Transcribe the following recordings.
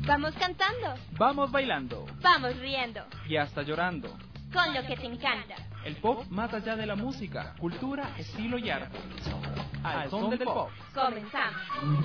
Vamos cantando. Vamos bailando. Vamos riendo. Y hasta llorando. Con lo que te encanta. El pop más allá de la música, cultura, estilo y arte. Al son del pop. Comenzamos.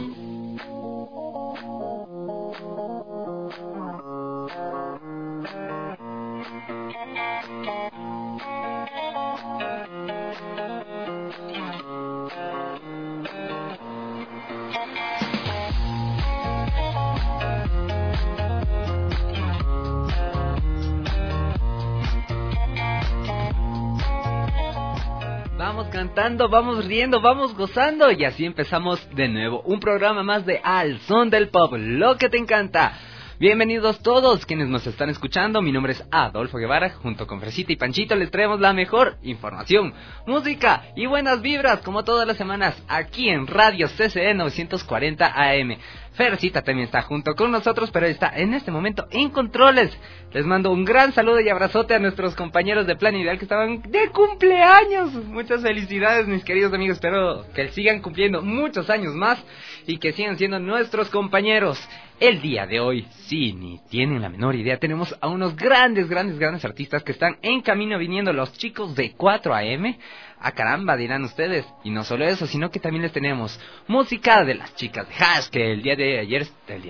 Vamos cantando, vamos riendo, vamos gozando y así empezamos de nuevo un programa más de Al Son del Pop, lo que te encanta. Bienvenidos todos quienes nos están escuchando, mi nombre es Adolfo Guevara, junto con Fresita y Panchito les traemos la mejor información, música y buenas vibras como todas las semanas aquí en Radio CCE 940 AM. Fercita también está junto con nosotros, pero está en este momento en controles. Les mando un gran saludo y abrazote a nuestros compañeros de Plan Ideal que estaban de cumpleaños. Muchas felicidades, mis queridos amigos. Espero que sigan cumpliendo muchos años más y que sigan siendo nuestros compañeros. El día de hoy, sí, ni tienen la menor idea, tenemos a unos grandes artistas que están en camino viniendo, los chicos de 4AM. Ah, caramba, dirán ustedes. Y no solo eso, sino que también les tenemos música de las chicas de Hash, que el día de ayer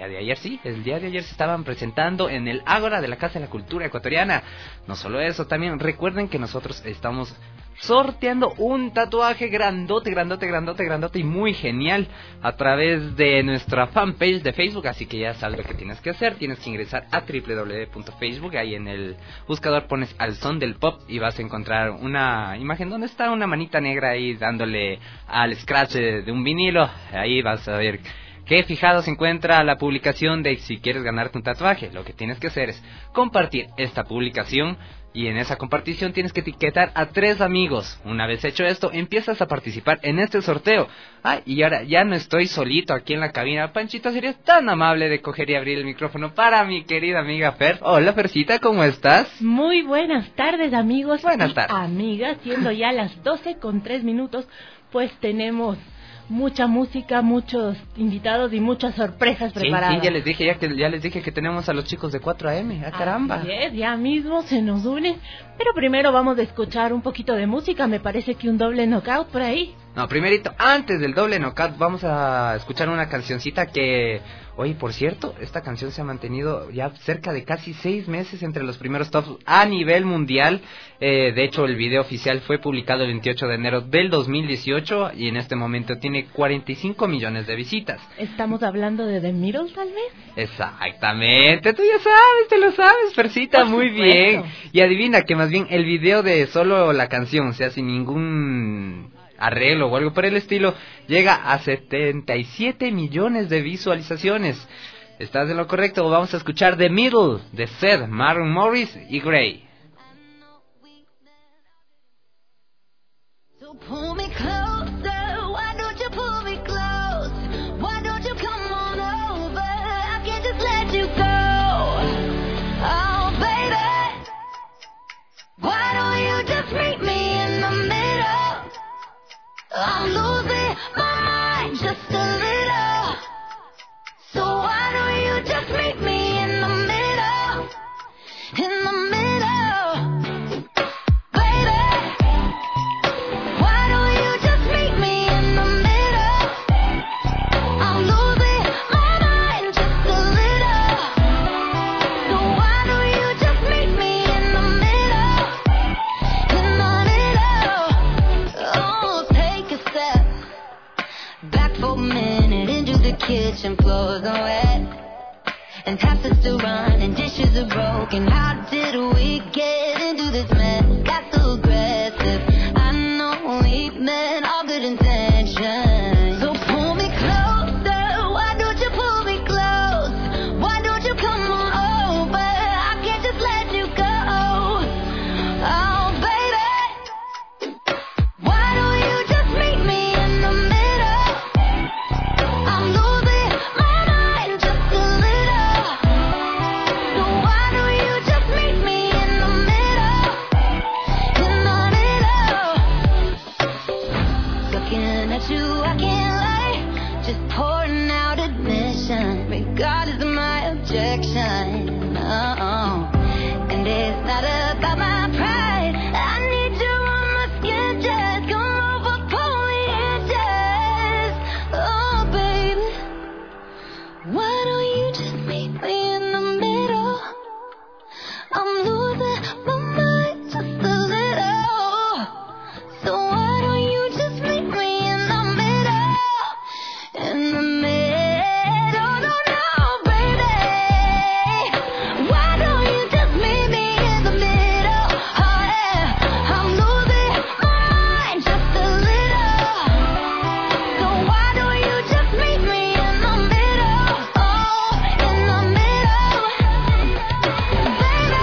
se estaban presentando en el Ágora de la Casa de la Cultura Ecuatoriana. No solo eso, también recuerden que nosotros estamos sorteando un tatuaje grandote y muy genial a través de nuestra fanpage de Facebook, así que ya sabes lo que tienes que hacer, tienes que ingresar a www.facebook, ahí en el buscador pones Al Son del Pop y vas a encontrar una imagen donde está una manita negra ahí dándole al scratch de un vinilo, ahí vas a ver que fijado se encuentra la publicación de si quieres ganarte un tatuaje. Lo que tienes que hacer es compartir esta publicación y en esa compartición tienes que etiquetar a 3 amigos. Una vez hecho esto, empiezas a participar en este sorteo. Y ahora ya no estoy solito aquí en la cabina. Panchito, ¿serías tan amable de coger y abrir el micrófono para mi querida amiga Fer? Hola, Fercita, ¿cómo estás? Muy buenas tardes, amigos. Buenas tardes. Amigas, siendo ya las 12:03, pues tenemos mucha música, muchos invitados y muchas sorpresas preparadas. Sí, ya les dije que tenemos a los chicos de 4AM, caramba. Así es, ya mismo se nos unen, pero primero vamos a escuchar un poquito de música, me parece que un doble knockout por ahí. No, primerito, antes del doble knockout vamos a escuchar una cancioncita que, oye, por cierto, esta canción se ha mantenido ya cerca de casi 6 meses entre los primeros tops a nivel mundial. De hecho, el video oficial fue publicado el 28 de enero del 2018 y en este momento tiene 45 millones de visitas. ¿Estamos hablando de The Middle, tal vez? Exactamente, tú ya sabes, te lo sabes, Fercita, muy bien. Y adivina que más bien el video de solo la canción, o sea, sin ningún arreglo o algo por el estilo, llega a 77 millones de visualizaciones. ¿Estás en lo correcto? Vamos a escuchar The Middle de Seth, Maren Morris y Grey. So pull me closer, why don't you pull me close? Why don't you come on over? I can't just let you go. Oh baby, why don't you just meet me in the middle? I'm losing my mind just a little. So why don't you just meet me in the middle? In the middle, baby. Why don't you just meet me in the middle? I'm losing my mind just a little. So why don't you just meet me in the middle? In the middle. Oh, take a step back for a minute into the kitchen, floors are wet and taps are still running, dishes are broken. How did we get into this mess? Got so aggressive. I know we meant all good intentions. So pull me closer, why don't you pull me close? Why don't you come on over? I can't just let you go. Oh baby, why don't you just meet me in the middle? I'm losing my mind just a little. So why don't you just meet me in the middle? In the middle. Looking at you, I can't lie. Just pouring out admission. Regardless of my objection. Oh, and it's not about my pride. I need you on my skin, just come over, pull me in, just. Oh, baby, why don't you just meet me in the middle? I'm losing my mind just a little. So why don't you just meet me in the middle? In the middle, no, no, baby. Why don't you just meet me in the middle? Oh yeah, I'm losing my mind just a little. So why don't you just meet me in the middle? Oh, in the middle, baby.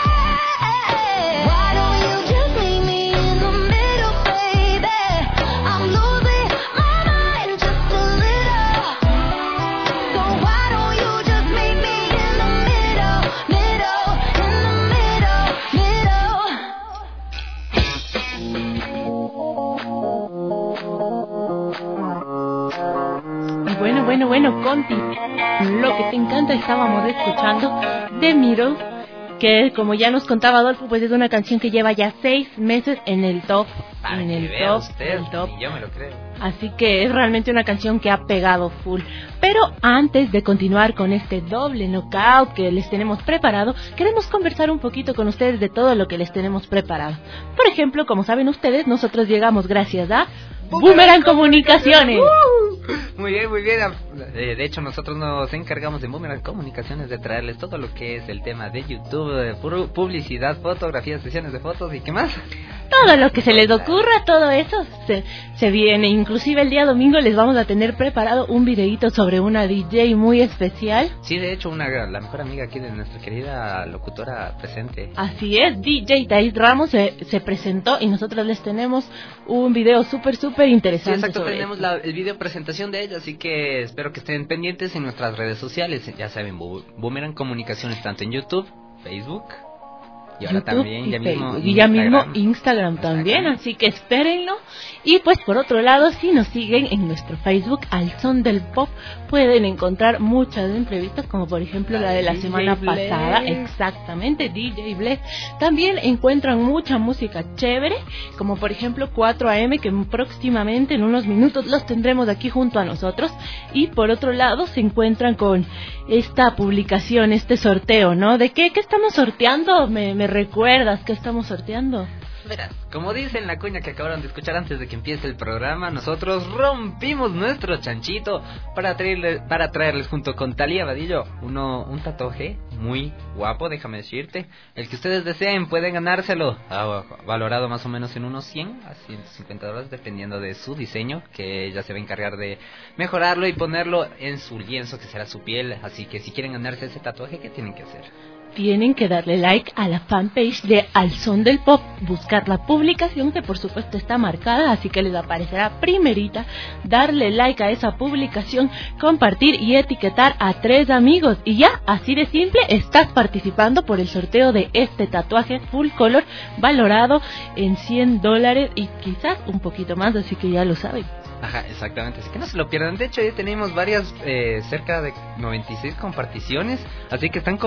Why don't you just meet me in the middle, baby? I'm losing my mind just a little. So why don't you just meet me in the middle, middle, in the middle, middle? Bueno, Conti, lo que te encanta, estábamos escuchando The Middle, que como ya nos contaba Adolfo, pues es una canción que lleva ya 6 meses en el top, Para en que el vea top, usted, el top. y yo me lo creo. Así que es realmente una canción que ha pegado full. Pero antes de continuar con este doble knockout que les tenemos preparado, queremos conversar un poquito con ustedes de todo lo que les tenemos preparado. Por ejemplo, como saben ustedes, nosotros llegamos gracias a Boomerang Comunicaciones. Muy bien, muy bien. De hecho, nosotros nos encargamos de Boomerang Comunicaciones de traerles todo lo que es el tema de YouTube, de publicidad, fotografías, sesiones de fotos y ¿qué más? Todo lo que se les ocurra, todo eso se viene. Inclusive el día domingo les vamos a tener preparado un videíto sobre una DJ muy especial. Sí, de hecho, la mejor amiga aquí de nuestra querida locutora presente. Así es, DJ Thais Ramos se presentó y nosotros les tenemos un video súper Sí, interesante. exacto, sobre tenemos el video presentación de ella, así que espero que estén pendientes en nuestras redes sociales. Ya saben, Boomerang Comunicaciones tanto en YouTube, Facebook y ahora YouTube también y mismo Facebook, y ya mismo Instagram también, así que espérenlo. Y pues por otro lado, si nos siguen en nuestro Facebook Al Son del Pop, pueden encontrar muchas entrevistas, como por ejemplo la de la semana pasada, exactamente, DJ Bless. También encuentran mucha música chévere, como por ejemplo 4am, que próximamente en unos minutos los tendremos aquí junto a nosotros. Y por otro lado se encuentran con esta publicación, este sorteo, ¿no? ¿De qué estamos sorteando? ¿Me recuerdas qué estamos sorteando? Verás, como dice en la cuña que acabaron de escuchar antes de que empiece el programa, nosotros rompimos nuestro chanchito para traerles junto con Talía Vadillo un tatuaje muy guapo, déjame decirte. El que ustedes deseen pueden ganárselo, valorado más o menos en unos 100 a $150, dependiendo de su diseño, que ella se va a encargar de mejorarlo y ponerlo en su lienzo, que será su piel. Así que si quieren ganarse ese tatuaje, ¿qué tienen que hacer? Tienen que darle like a la fanpage de Al Son del Pop, buscar la publicación que por supuesto está marcada, así que les aparecerá primerita, darle like a esa publicación, compartir y etiquetar a 3 amigos y ya, así de simple, estás participando por el sorteo de este tatuaje full color valorado en $100 y quizás un poquito más, así que ya lo saben. Ajá, exactamente, así que no se lo pierdan. De hecho, ya tenemos varias, cerca de 96 comparticiones, así que están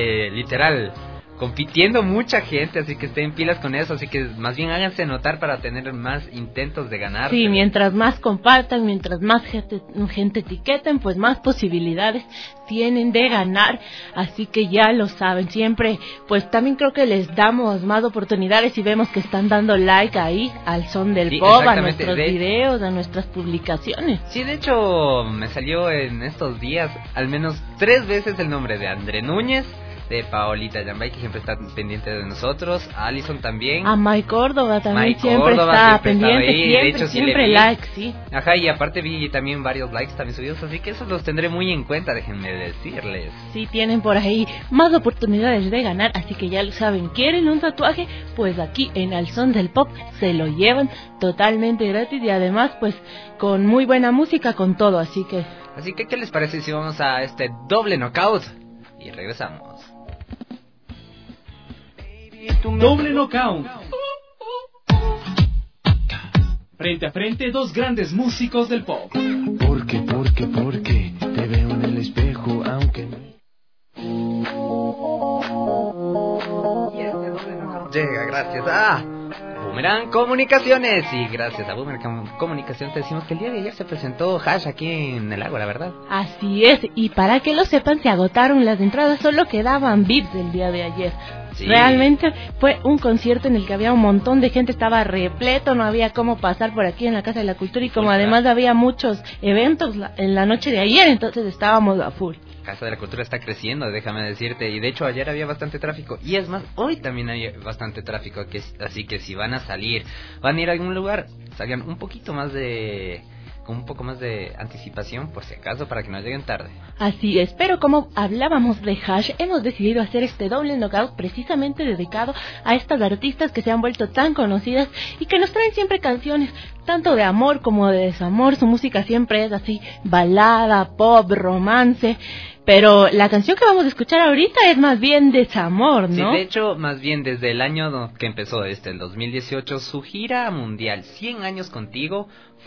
literal compitiendo mucha gente, así que estén pilas con eso, así que más bien háganse notar para tener más intentos de ganar. Sí, mientras más compartan, mientras más gente etiqueten, pues más posibilidades tienen de ganar, así que ya lo saben. Siempre, pues también creo que les damos más oportunidades y vemos que están dando like ahí al Son del Pop, a nuestros videos, a nuestras publicaciones. Sí, de hecho me salió en estos días al menos 3 veces el nombre de André Núñez, de Paolita Yambay, que siempre está pendiente de nosotros, Alison también, a Mike Córdoba también, Mike siempre Córdoba está siempre pendiente, ahí. siempre, De hecho, sí siempre le vi. like, sí. Ajá, y aparte vi también varios likes también subidos, así que esos los tendré muy en cuenta, déjenme decirles. Sí, tienen por ahí más oportunidades de ganar, así que ya lo saben, ¿quieren un tatuaje? Pues aquí en Al Son del Pop se lo llevan totalmente gratis y además pues con muy buena música, con todo, así que ¿qué les parece si vamos a este doble knockout? Y regresamos. Doble knockout. Frente a frente, 2 grandes músicos del pop. Porque te veo en el espejo, aunque llega gracias a Boomerang Comunicaciones. Y gracias a Boomerang Comunicaciones te decimos que el día de ayer se presentó Hash aquí en el Ágora, ¿verdad? Así es, y para que lo sepan, se agotaron las entradas, solo quedaban VIPs el día de ayer. Sí. Realmente fue un concierto en el que había un montón de gente, estaba repleto, no había cómo pasar por aquí en la Casa de la Cultura, y como además había muchos eventos en la noche de ayer, entonces estábamos a full. Casa de la Cultura está creciendo, déjame decirte, y de hecho ayer había bastante tráfico, y es más, hoy también hay bastante tráfico, así que si van a salir, van a ir a algún lugar, salgan un poquito más con un poco más de anticipación, por si acaso, para que no lleguen tarde. Así es, pero como hablábamos de Hash, hemos decidido hacer este doble knockout precisamente dedicado a estas artistas que se han vuelto tan conocidas y que nos traen siempre canciones tanto de amor como de desamor. Su música siempre es así, balada, pop, romance, pero la canción que vamos a escuchar ahorita es más bien desamor, ¿no? Sí, de hecho, más bien desde el año que empezó el 2018, su gira mundial 100 años contigo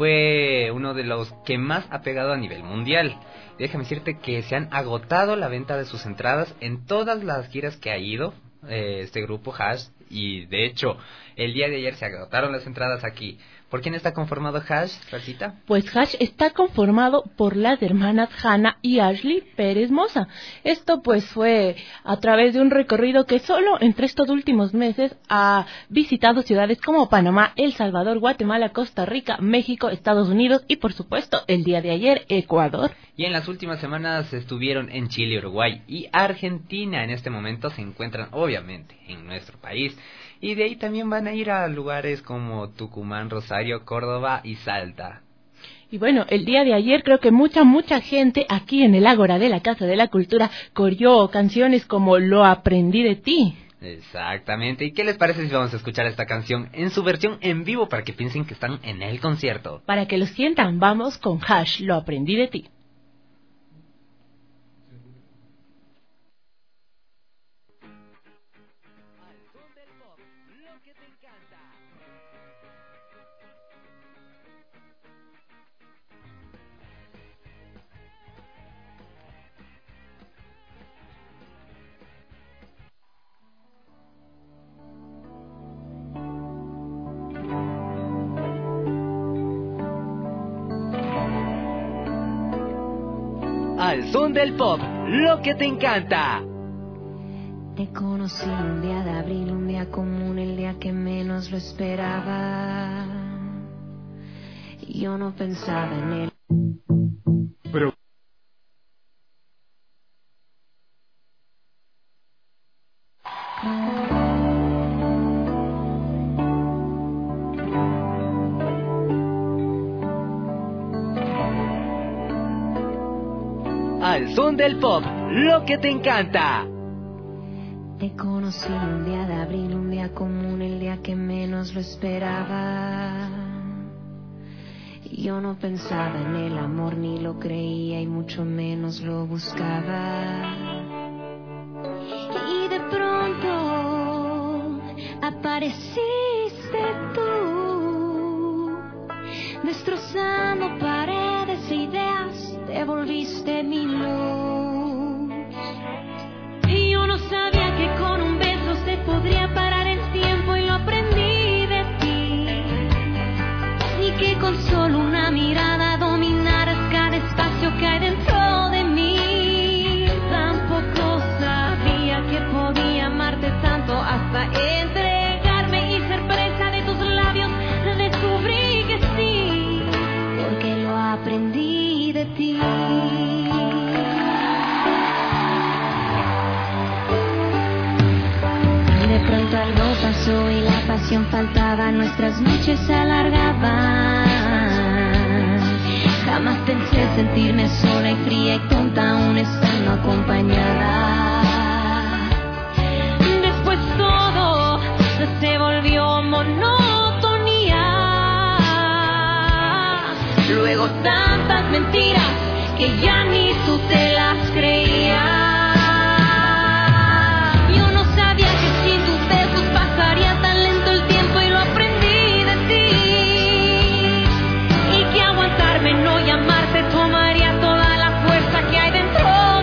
fue uno de los que más ha pegado a nivel mundial. Déjame decirte que se han agotado la venta de sus entradas en todas las giras que ha ido este grupo Hash, y de hecho el día de ayer se agotaron las entradas aquí. ¿Por quién está conformado Hash, Rosita? Pues Hash está conformado por las hermanas Hannah y Ashley Pérez Moza. Esto pues fue a través de un recorrido que solo entre estos últimos meses ha visitado ciudades como Panamá, El Salvador, Guatemala, Costa Rica, México, Estados Unidos y por supuesto el día de ayer Ecuador. Y en las últimas semanas estuvieron en Chile, Uruguay y Argentina. En este momento se encuentran obviamente en nuestro país. Y de ahí también van a ir a lugares como Tucumán, Rosario, Córdoba y Salta. Y bueno, el día de ayer creo que mucha gente aquí en el Ágora de la Casa de la Cultura coreó canciones como Lo aprendí de ti. Exactamente. ¿Y qué les parece si vamos a escuchar esta canción en su versión en vivo para que piensen que están en el concierto? Para que lo sientan, vamos con Hash, Lo aprendí de ti. Al son del pop, lo que te encanta. Te conocí un día de abril, un día común, el día que menos lo esperaba. Yo no pensaba en él. Pero Al son del pop, lo que te encanta. Te conocí un día de abril, un día común, el día que menos lo esperaba. Yo no pensaba en el amor, ni lo creía y mucho menos lo buscaba. Y de pronto apareciste tú, destrozando paredes e ideas, te volviste mi luz. Y yo no sabía que con un beso se podría parar el tiempo, y lo aprendí de ti. Ni que con solo una mirada dominaras cada espacio que hay dentro de mí. Tampoco sabía que podía amarte tanto hasta entregarme y ser presa de tus labios. Descubrí que sí, porque lo aprendí de ti. De pronto algo pasó y la pasión faltaba, nuestras noches se alargaban. Jamás pensé sentirme sola y fría y tonta aún estando acompañada. Después todo se volvió monotonía. Luego tantas mentiras que ya ni tú te las creías. No llamarte tomaría toda la fuerza que hay dentro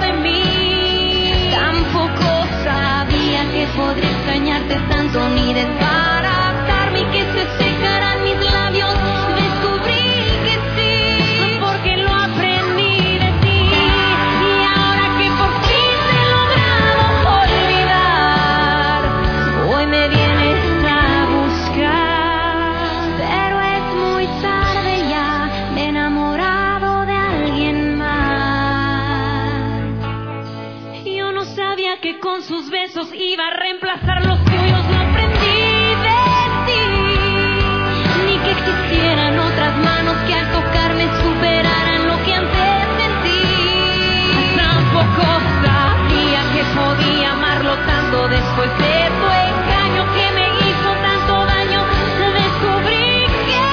no sabía que con sus besos iba a reemplazar los tuyos. No aprendí de ti, ni que existieran otras manos que al tocarme superaran lo que antes sentí. Tampoco sabía que podía amarlo tanto después de tu engaño que me hizo tanto daño. Descubrí que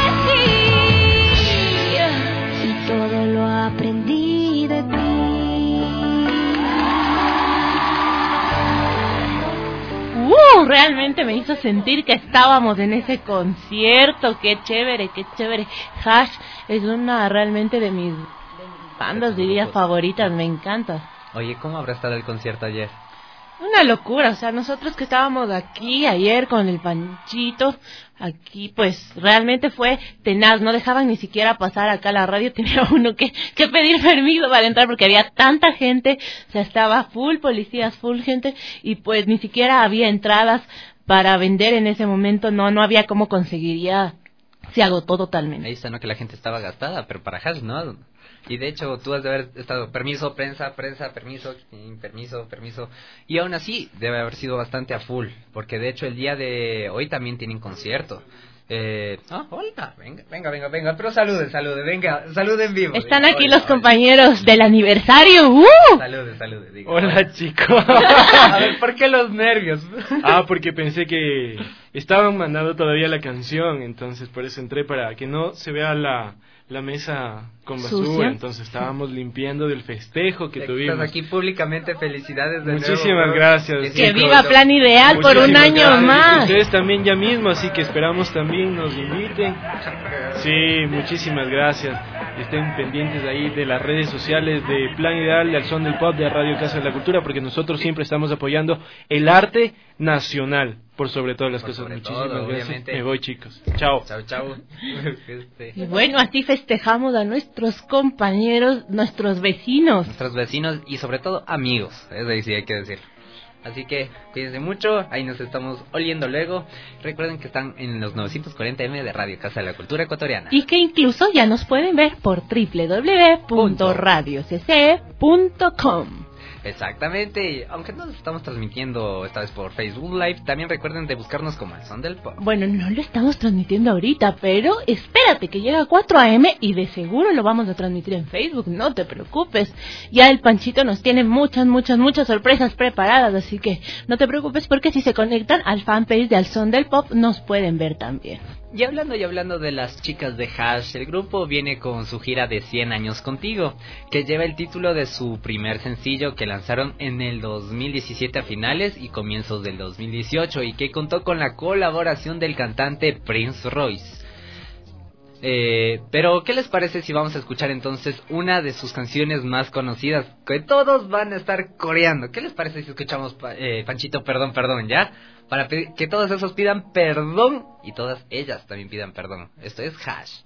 sí, y todo lo aprendí de ti. Realmente me hizo sentir que estábamos en ese concierto. Qué chévere, qué chévere. Hash es una realmente de mis bandas, diría, favoritas. Me encanta. Oye, ¿cómo habrá estado el concierto ayer? Una locura, o sea, nosotros que estábamos aquí ayer con el Panchito, aquí pues realmente fue tenaz, no dejaban ni siquiera pasar acá a la radio, tenía uno que pedir permiso para entrar porque había tanta gente, o sea, estaba full policías, full gente, y pues ni siquiera había entradas para vender en ese momento, no había cómo conseguir, ya se agotó totalmente. Ahí está, ¿no? Que la gente estaba gastada, pero para Hash, ¿no? Y de hecho, tú has de haber estado permiso, prensa, permiso, permiso. Y aún así, debe haber sido bastante a full. Porque de hecho, el día de hoy también tienen concierto. Hola, venga. Pero salude, venga, salude en vivo. Están diga, aquí hola, los compañeros del aniversario. Salude, diga. Hola, chicos. A ver, ¿por qué los nervios? Porque pensé que estaban mandando todavía la canción, entonces por eso entré para que no se vea la mesa con basura. ¿Sucia? Entonces estábamos limpiando del festejo que tuvimos. Estás aquí públicamente, felicidades de Muchísimas nuevo. gracias. Que viva Plan Ideal por un Muchísimas año gracias. más. Ustedes también ya mismo, así que esperamos también nos inviten. Sí, muchísimas gracias. Estén pendientes ahí de las redes sociales de Plan Ideal, de Al Son del Pop, de Radio Casa de la Cultura, porque nosotros siempre estamos apoyando el arte nacional, por sobre todas las cosas. Muchísimas gracias. Obviamente. Me voy, chicos. Chao. Chao. Y bueno, así festejamos a nuestros compañeros, nuestros vecinos. Nuestros vecinos y sobre todo amigos, eso sí hay que decir. Así que cuídense mucho, ahí nos estamos oliendo luego. Recuerden que están en los 940M de Radio Casa de la Cultura Ecuatoriana. Y que incluso ya nos pueden ver por www.radiocc.com. Exactamente, y aunque no nos estamos transmitiendo esta vez por Facebook Live, también recuerden de buscarnos como El Son del Pop. Bueno, no lo estamos transmitiendo ahorita, pero espérate que llega a 4 AM y de seguro lo vamos a transmitir en Facebook, no te preocupes. Ya el Panchito nos tiene muchas sorpresas preparadas, así que no te preocupes porque si se conectan al fanpage de Al Son del Pop nos pueden ver también. Y hablando de las chicas de Hash, el grupo viene con su gira de 100 años contigo, que lleva el título de su primer sencillo que lanzaron en el 2017 a finales y comienzos del 2018 y que contó con la colaboración del cantante Prince Royce. Pero ¿qué les parece si vamos a escuchar entonces una de sus canciones más conocidas que todos van a estar coreando? ¿Qué les parece si escuchamos Panchito, perdón, ya? Para que todos esos pidan perdón y todas ellas también pidan perdón. Esto es Hash.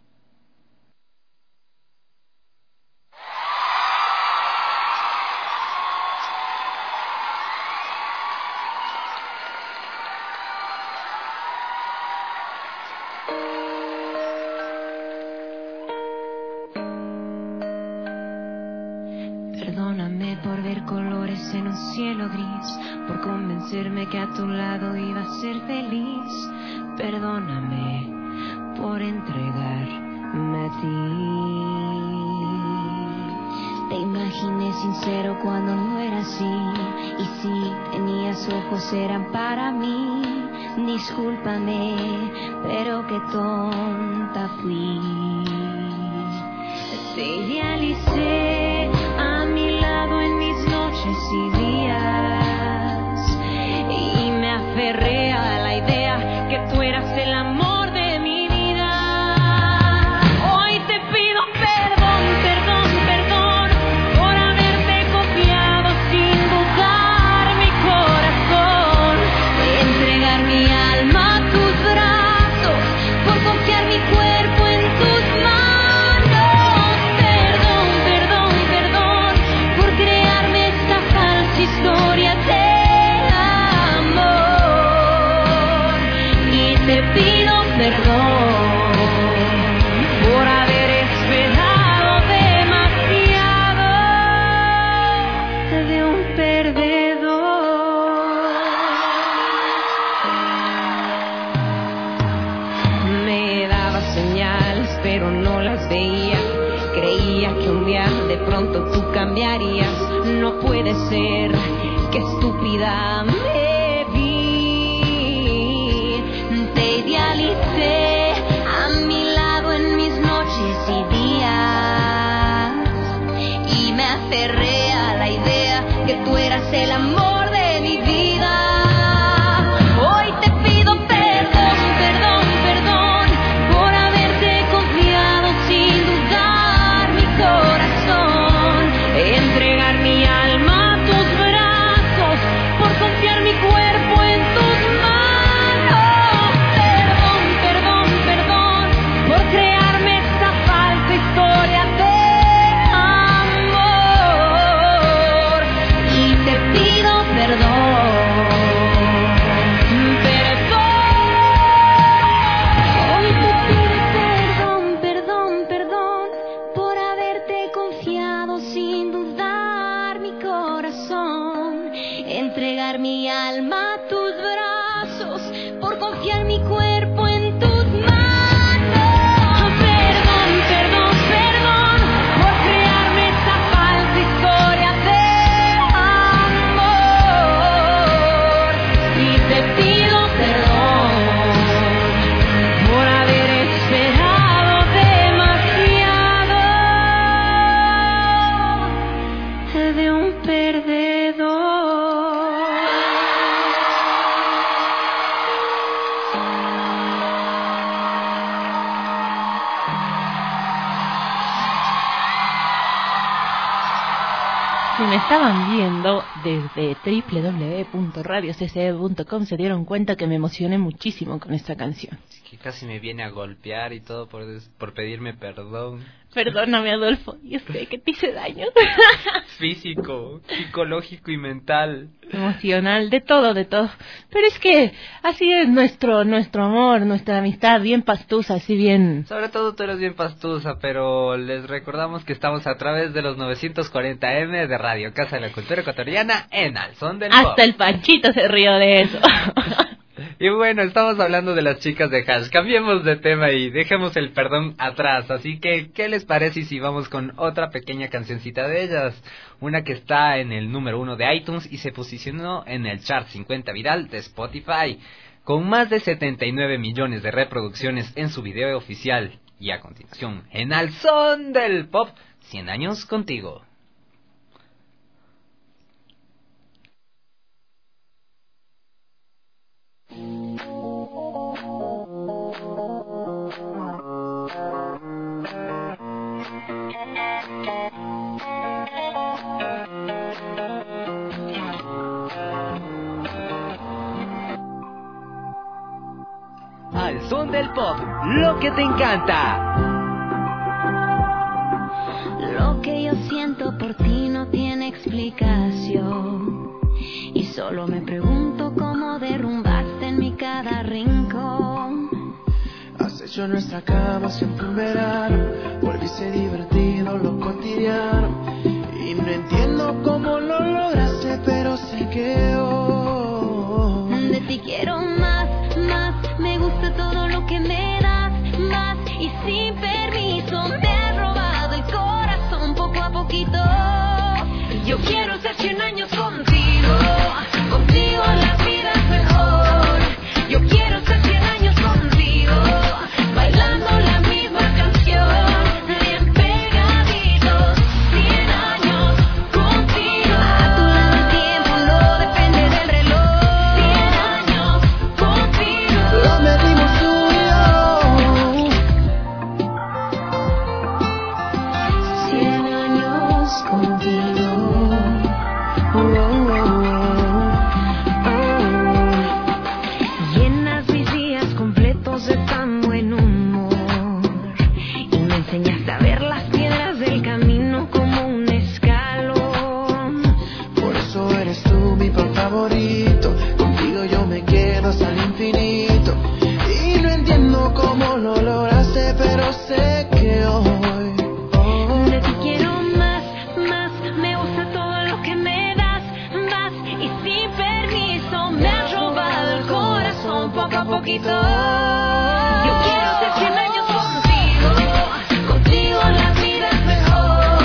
Perdóname por ver colores en un cielo gris, por convencerme que a tu lado iba a ser feliz. Perdóname por entregarme a ti. Te imaginé sincero cuando no era así, y si tenías ojos eran para mí. Discúlpame, pero qué tonta fui. Te idealicé a mi lado en mis noches y días, y me aferré a la idea que tú eras el amor de mi vida. Hoy te pido perdón por haberte copiado sin buscar mi corazón, de entregar mi alma a tus brazos, por confiar mi cuerpo en tus manos. Historia de amor, y te pido perdón por haber esperado demasiado de un perdedor. que un día de pronto tú cambiarías. No puede ser, qué estúpida me vi. Te idealicé a mi lado en mis noches y días, y me aferré a la idea que tú eras el amor de mi vida. Hoy te pido perdón, perdón, perdón por haberte confiado sin dudar mi corazón, entregar mi alma a tus brazos, por confiar mi cuerpo en tus manos. Perdón, perdón, perdón por crearme esta falsa historia de amor, y te pido perdón. Hoy te pido perdón, perdón, perdón por haberte confiado sin dudar mi corazón, entregar mi alma a tus brazos, por confiar mi cuerpo en tus manos. Perdón, perdón, perdón por crearme esta falsa historia de amor, y te pido perdón por haber esperado demasiado de un perdedor. Si me estaban viendo desde www.radiocce.com se dieron cuenta que me emocioné muchísimo con esta canción. Es que casi me viene a golpear y todo por pedirme perdón. Perdóname, Adolfo, yo sé que te hice daño. Físico, psicológico y mental. Emocional, de todo, de todo. Pero es que así es nuestro amor, nuestra amistad, bien pastusa, así bien. Sobre todo tú eres bien pastusa, pero les recordamos que estamos a través de los 940M de Radio Casa de la Cultura Ecuatoriana en Al Son del Pop. Hasta el Panchito se rió de eso. Y bueno, estamos hablando de las chicas de Hash. Cambiemos de tema y dejemos el perdón atrás. Así que, ¿qué les parece si vamos con otra pequeña cancioncita de ellas? Una que está en el número 1 de iTunes y se posicionó en el chart 50 viral de Spotify, con más de 79 millones de reproducciones en su video oficial. Y a continuación, en Al Son del Pop, 100 años contigo. Al Son del Pop, lo que te encanta. Lo que yo siento por ti no tiene explicación, y solo me pregunto cómo derrumbaste en mi cada rincón. Has hecho nuestra cama siempre un verano, volviste divertido lo cotidiano, y no entiendo cómo lo lograste, pero sé que hoy de ti quiero más, más, me gusta todo lo que me das, más, y sin permiso me has robado el corazón poco a poquito. Yo quiero ser 100 años contigo, contigo la vida es mejor. Yo quiero ser 100 años contigo, bailando la misma canción, bien pegaditos, 100 años contigo. A tu lado el tiempo no depende del reloj, 100 años contigo. lo medimos tú y yo. 100 años contigo. Llenas mis días completos de tan buen humor, y me enseñaste a ver las piedras del camino como un escalón. Por eso eres tú mi pan favorito, contigo yo me quedo hasta el infinito, y no entiendo cómo lo lograste, pero sé que hoy De ti quiero más, más, me gusta todo lo que me das, más, y sin permiso me has robado el corazón poco a poquito. Yo quiero ser 100 años contigo, contigo la vida es mejor.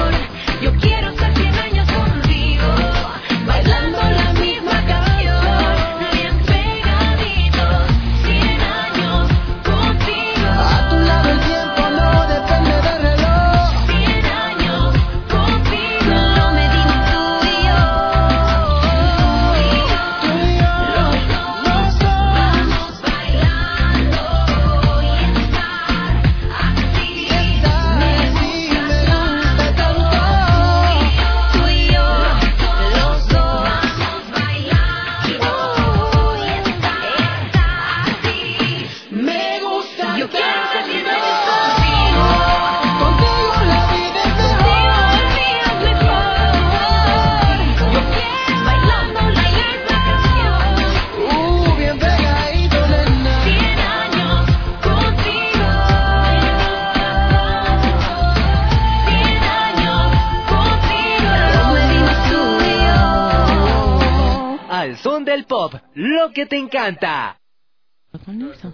al son del pop, lo que te encanta. Con eso.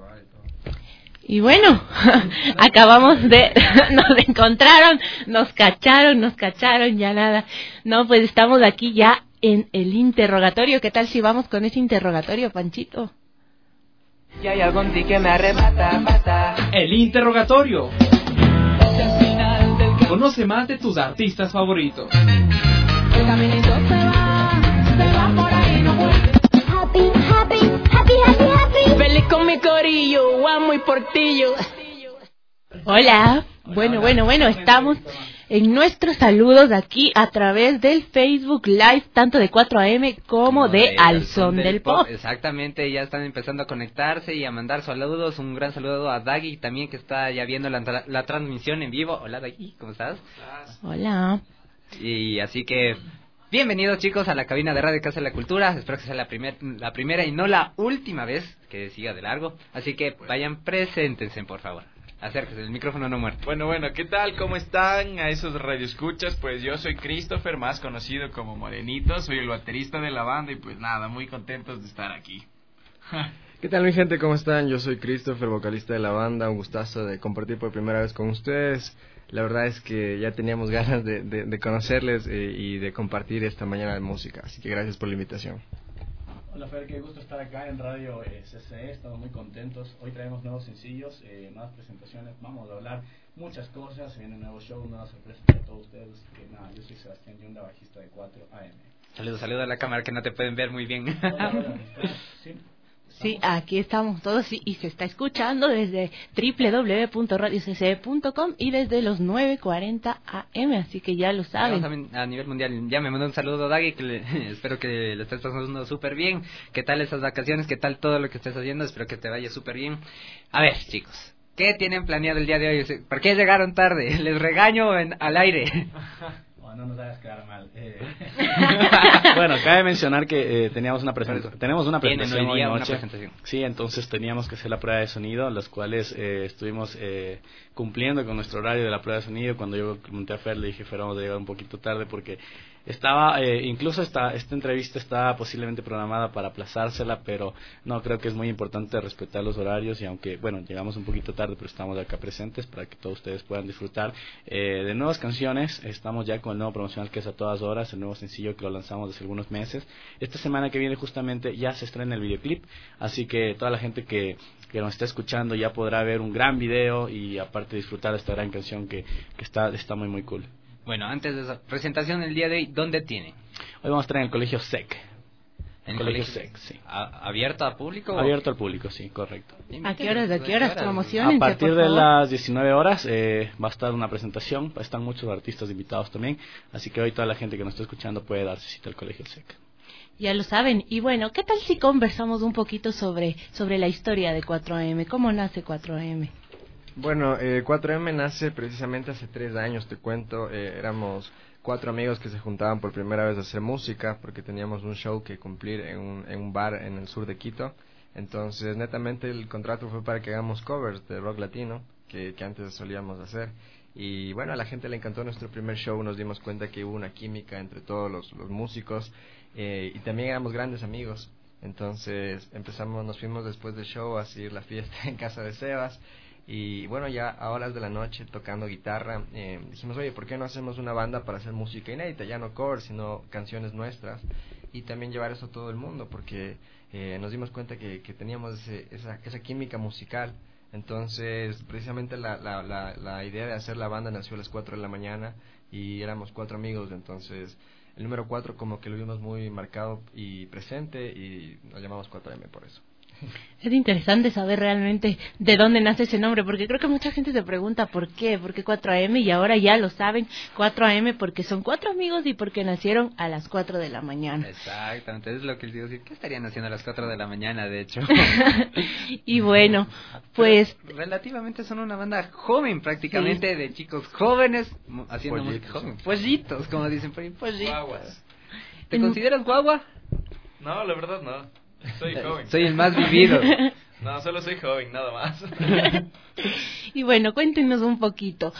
Y bueno, acabamos de, nos encontraron, nos cacharon, ya nada. No, pues estamos aquí ya en el interrogatorio. ¿Qué tal si vamos con ese interrogatorio, Panchito? Y hay algo en ti que me arrebata. El interrogatorio. Conoce más de tus artistas favoritos. El caminito se va por ahí, no vuelve. Happy. Feliz con mi corillo, guamo y portillo. Hola, bueno, estamos en nuestros saludos aquí a través del Facebook Live, tanto de 4AM como de Al Son del Pop. Exactamente, ya están empezando a conectarse y a mandar saludos. Un gran saludo a Daggy también, que está ya viendo la transmisión en vivo. Hola Daggy, ¿cómo estás? Hola. Y así que bienvenidos chicos a la cabina de Radio Casa de la Cultura. Espero que sea la primera y no la última vez que siga de largo. Así que vayan, preséntense por favor. Acérquese, el micrófono no muerto. Bueno, ¿qué tal? ¿Cómo están? A esos radioescuchas, pues yo soy Christopher, más conocido como Morenito, soy el baterista de la banda y pues nada, muy contentos de estar aquí. ¿Qué tal mi gente? ¿Cómo están? Yo soy Christopher, vocalista de la banda, un gustazo de compartir por primera vez con ustedes. La verdad es que ya teníamos ganas de conocerles y de compartir esta mañana de música, así que gracias por la invitación. Hola Fer, qué gusto estar acá en Radio CCE, estamos muy contentos. Hoy traemos nuevos sencillos, nuevas presentaciones, vamos a hablar muchas cosas, se viene un nuevo show, nuevas sorpresas para todos ustedes. Que nada, yo soy Sebastián Yunda, bajista de 4AM. Saludos a la cámara que no te pueden ver muy bien. Hola, ¿sí? Sí, aquí estamos todos y se está escuchando desde www.radiocce.com y desde los 9:40 AM, así que ya lo saben. A nivel mundial, ya me mandó un saludo Daggy, que espero que lo estés pasando súper bien. ¿Qué tal esas vacaciones? ¿Qué tal todo lo que estés haciendo? Espero que te vaya súper bien. A ver chicos, ¿qué tienen planeado el día de hoy? ¿Por qué llegaron tarde? Les regaño al aire. No nos hagas quedar mal. Bueno, cabe mencionar que tenemos una presentación hoy noche. Sí, entonces teníamos que hacer la prueba de sonido, las cuales estuvimos cumpliendo con nuestro horario de la prueba de sonido. Cuando yo pregunté a Fer, le dije, Fer, vamos a llegar un poquito tarde porque estaba, incluso esta entrevista estaba posiblemente programada para aplazársela, pero no, creo que es muy importante respetar los horarios y aunque, bueno, llegamos un poquito tarde, pero estamos acá presentes para que todos ustedes puedan disfrutar de nuevas canciones. Estamos ya con el nuevo promocional que es A Todas Horas, el nuevo sencillo que lo lanzamos hace algunos meses. Esta semana que viene justamente ya se estrena el videoclip, así que toda la gente que nos está escuchando ya podrá ver un gran video y aparte disfrutar de esta gran canción que está muy muy cool. Bueno, antes de esa presentación el día de hoy, ¿dónde tienen? Hoy vamos a estar en el Colegio SEC. ¿En el Colegio SEC? Sí. ¿Abierto al público? Abierto al público, sí, correcto. ¿A qué horas? Promocionense, a partir de las 19 horas va a estar una presentación, están muchos artistas invitados también, así que hoy toda la gente que nos está escuchando puede darse cita al Colegio SEC. Ya lo saben. Y bueno, ¿qué tal si conversamos un poquito sobre la historia de 4AM? ¿Cómo nace 4AM? Bueno, 4M nace precisamente hace 3 años, te cuento. Éramos 4 amigos que se juntaban por primera vez a hacer música porque teníamos un show que cumplir en un bar en el sur de Quito. Entonces, netamente el contrato fue para que hagamos covers de rock latino que antes solíamos hacer. Y bueno, a la gente le encantó nuestro primer show, nos dimos cuenta que hubo una química entre todos los músicos y también éramos grandes amigos. Entonces nos fuimos después del show a seguir la fiesta en casa de Sebas. Y bueno, ya a horas de la noche tocando guitarra, dijimos, oye, ¿por qué no hacemos una banda para hacer música inédita? Ya no covers, sino canciones nuestras. Y también llevar eso a todo el mundo, porque nos dimos cuenta que teníamos esa química musical. Entonces, precisamente la idea de hacer la banda nació a las 4 de la mañana y éramos 4 amigos. Entonces, el número 4 como que lo vimos muy marcado y presente y nos llamamos 4M por eso. Es interesante saber realmente de dónde nace ese nombre, porque creo que mucha gente se pregunta por qué 4AM y ahora ya lo saben, 4AM porque son 4 amigos y porque nacieron a las 4 de la mañana. Exactamente, es lo que les digo, ¿qué estarían haciendo a las 4 de la mañana de hecho? Y bueno, pues... Pero relativamente son una banda joven prácticamente, sí, de chicos jóvenes haciendo música joven. Pollitos, como dicen por ahí, pollitos. Guaguas. ¿Te consideras guagua? No, la verdad no. Soy joven. Soy el más vivido. No, solo soy joven, nada más. Y bueno, cuéntenos un poquito.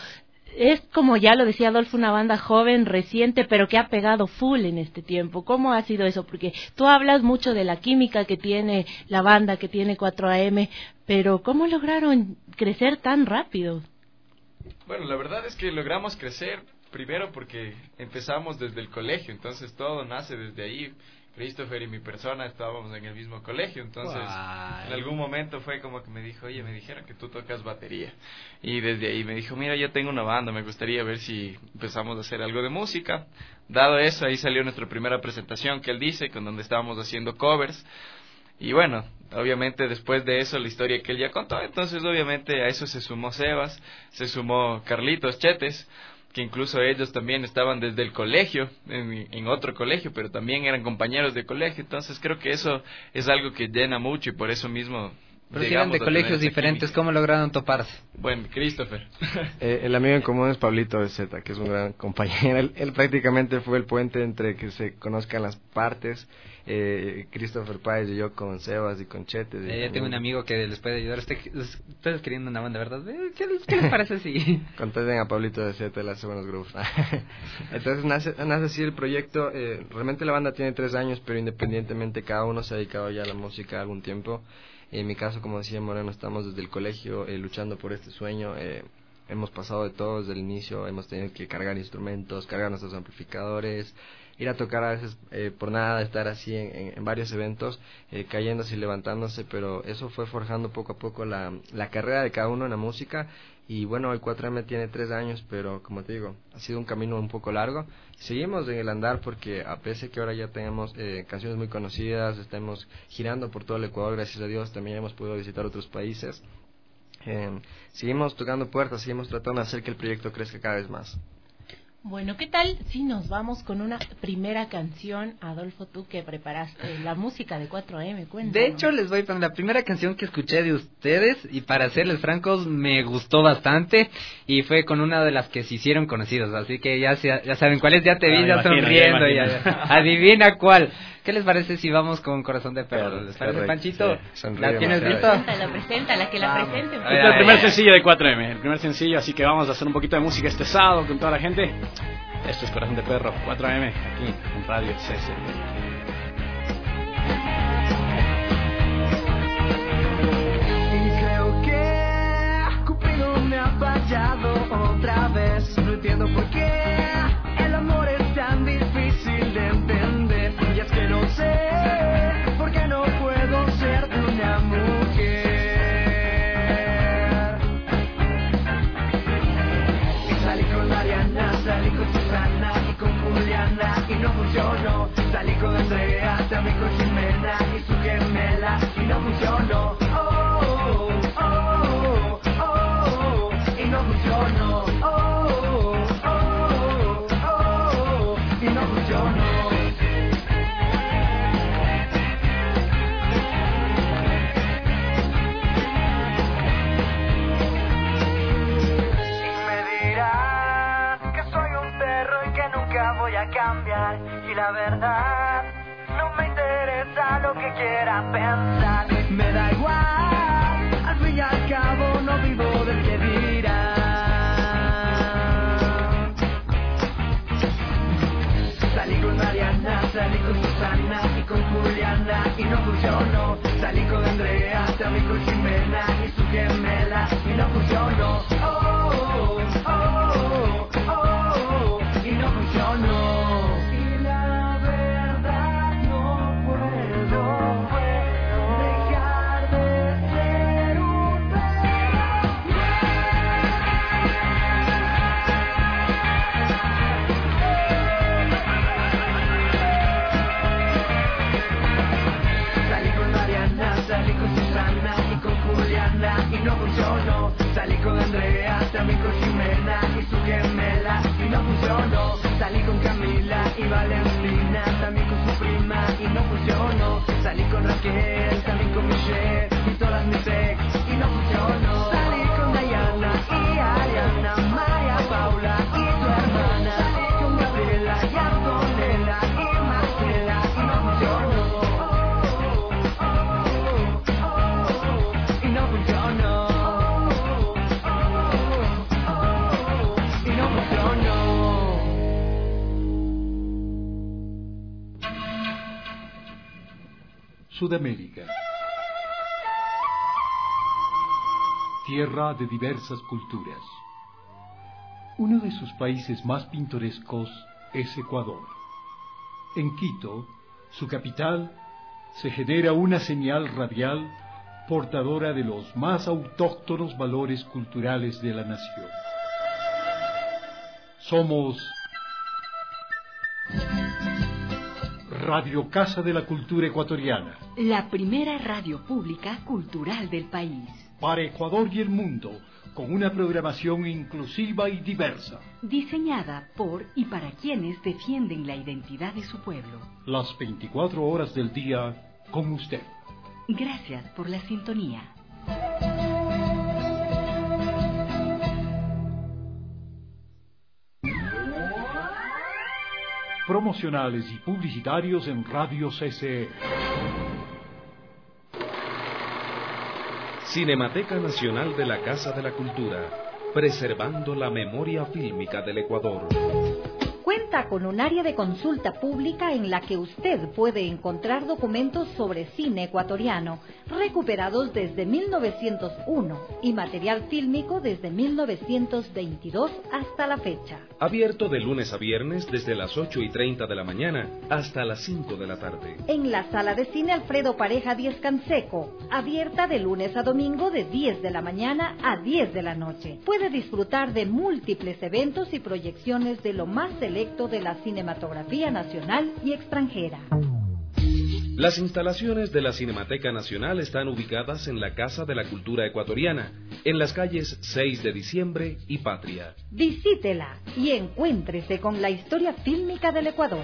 es como ya lo decía Adolfo, una banda joven, reciente, pero que ha pegado full en este tiempo. ¿Cómo ha sido eso? Porque tú hablas mucho de la química que tiene la banda, que tiene 4AM, pero ¿cómo lograron crecer tan rápido? Bueno, la verdad es que logramos crecer primero porque empezamos desde el colegio, entonces todo nace desde ahí. Christopher y mi persona estábamos en el mismo colegio, entonces en algún momento fue como que me dijo, oye, me dijeron que tú tocas batería, y desde ahí me dijo, mira, yo tengo una banda, me gustaría ver si empezamos a hacer algo de música. Dado eso, ahí salió nuestra primera presentación que él dice, con donde estábamos haciendo covers, y bueno, obviamente después de eso la historia que él ya contó, entonces obviamente a eso se sumó Sebas, se sumó Carlitos Chetes, que incluso ellos también estaban desde el colegio, en otro colegio, pero también eran compañeros de colegio, entonces creo que eso es algo que llena mucho y por eso mismo... Pero si eran de colegios diferentes, ¿cómo lograron toparse? Bueno, Christopher. El amigo en común es Pablito de Zeta, que es un gran compañero. Él prácticamente fue el puente entre que se conozcan las partes. Christopher Páez y yo con Sebas y con Chetes. Yo tengo un amigo que les puede ayudar. Ustedes queriendo una banda, ¿verdad? ¿Qué les parece si...? Contesten a Pablito de Zeta, él hace buenos grupos. Entonces nace así el proyecto. Realmente la banda tiene 3 años, pero independientemente cada uno se ha dedicado ya a la música algún tiempo. En mi caso, como decía Moreno, estamos desde el colegio luchando por este sueño. Hemos pasado de todo desde el inicio, hemos tenido que cargar instrumentos, cargar nuestros amplificadores, ir a tocar a veces por nada, estar así en varios eventos, cayéndose y levantándose, pero eso fue forjando poco a poco la carrera de cada uno en la música. Y bueno, el 4M tiene 3 años, pero como te digo, ha sido un camino un poco largo. Seguimos en el andar porque a pesar que ahora ya tenemos canciones muy conocidas, estamos girando por todo el Ecuador, gracias a Dios, también hemos podido visitar otros países. Seguimos tocando puertas, seguimos tratando de hacer que el proyecto crezca cada vez más. Bueno, ¿qué tal si nos vamos con una primera canción? Adolfo, tú que preparaste la música de 4M, cuéntanos. De hecho, les voy a poner la primera canción que escuché de ustedes, y para serles francos, me gustó bastante, y fue con una de las que se hicieron conocidos, así que ya saben cuál es, ya te vi ya sonriendo, ya. Adivina cuál. ¿Qué les parece si vamos con Corazón de Perro? ¿Les parece, Panchito? Sí, ¿La tienes lista? Preséntala, que la presente. Este es el primer sencillo de 4M, el primer sencillo, así que vamos a hacer un poquito de música este sábado con toda la gente. Esto es Corazón de Perro, 4M, aquí en Radio CC. Y creo que Cupido me ha fallado otra vez. No entiendo por qué el amor es tan difícil de entender. Y es que no sé por qué no puedo ser de una mujer. Y salí con Mariana, salí con Susana y con Juliana y no funcionó. Salí con Andrea, también con Jimena y su gemela y no funcionó. Y no funcionó. Y no funcionó. Y me dirán que soy un perro y que nunca voy a cambiar. Y la verdad, no me interesa lo que quieran pensar. Me da igual, al fin y al cabo no vivo del que dirán. Salí con Mariana, salí con Susana y con Juliana y no funcionó. Salí con Andrea, también con Jimena y su gemela y no funcionó. Y no funcionó. Y la verdad no puedo dejar de ser un Salí con Mariana, salí con Susana y con Juliana y no funcionó. Salí con Andrea, también con Jimena y su gemela y no funcionó. Salí con Camila y Valentina, también con su prima y no funcionó. Salí con Raquel, también con Michelle y todas mis ex y no funcionó. Salí con Diana y Ariana, Maya, Paula y tu hermana. Salí con Gabriela y Antonella y Marcela y no funcionó. Y no funcionó. Y Sudamérica. Tierra de diversas culturas. Uno de sus países más pintorescos es Ecuador. En Quito, su capital, se genera una señal radial portadora de los más autóctonos valores culturales de la nación. Somos Radio Casa de la Cultura Ecuatoriana. La primera radio pública cultural del país. Para Ecuador y el mundo, con una programación inclusiva y diversa. Diseñada por y para quienes defienden la identidad de su pueblo. Las 24 horas del día con usted. Gracias por la sintonía. Promocionales y publicitarios en Radio CCE. Cinemateca Nacional de la Casa de la Cultura, preservando la memoria fílmica del Ecuador. Cuenta con un área de consulta pública en la que usted puede encontrar documentos sobre cine ecuatoriano recuperados desde 1901 y material fílmico desde 1922 hasta la fecha. Abierto de lunes a viernes desde las 8:30 de la mañana hasta las 5 de la tarde. En la sala de cine Alfredo Pareja 10 Canseco, abierta de lunes a domingo de 10 de la mañana a 10 de la noche. Puede disfrutar de múltiples eventos y proyecciones de lo más selecto de la cinematografía nacional y extranjera. Las instalaciones de la Cinemateca Nacional están ubicadas en la Casa de la Cultura Ecuatoriana, en las calles 6 de Diciembre y Patria. Visítela y encuéntrese con la historia fílmica del Ecuador.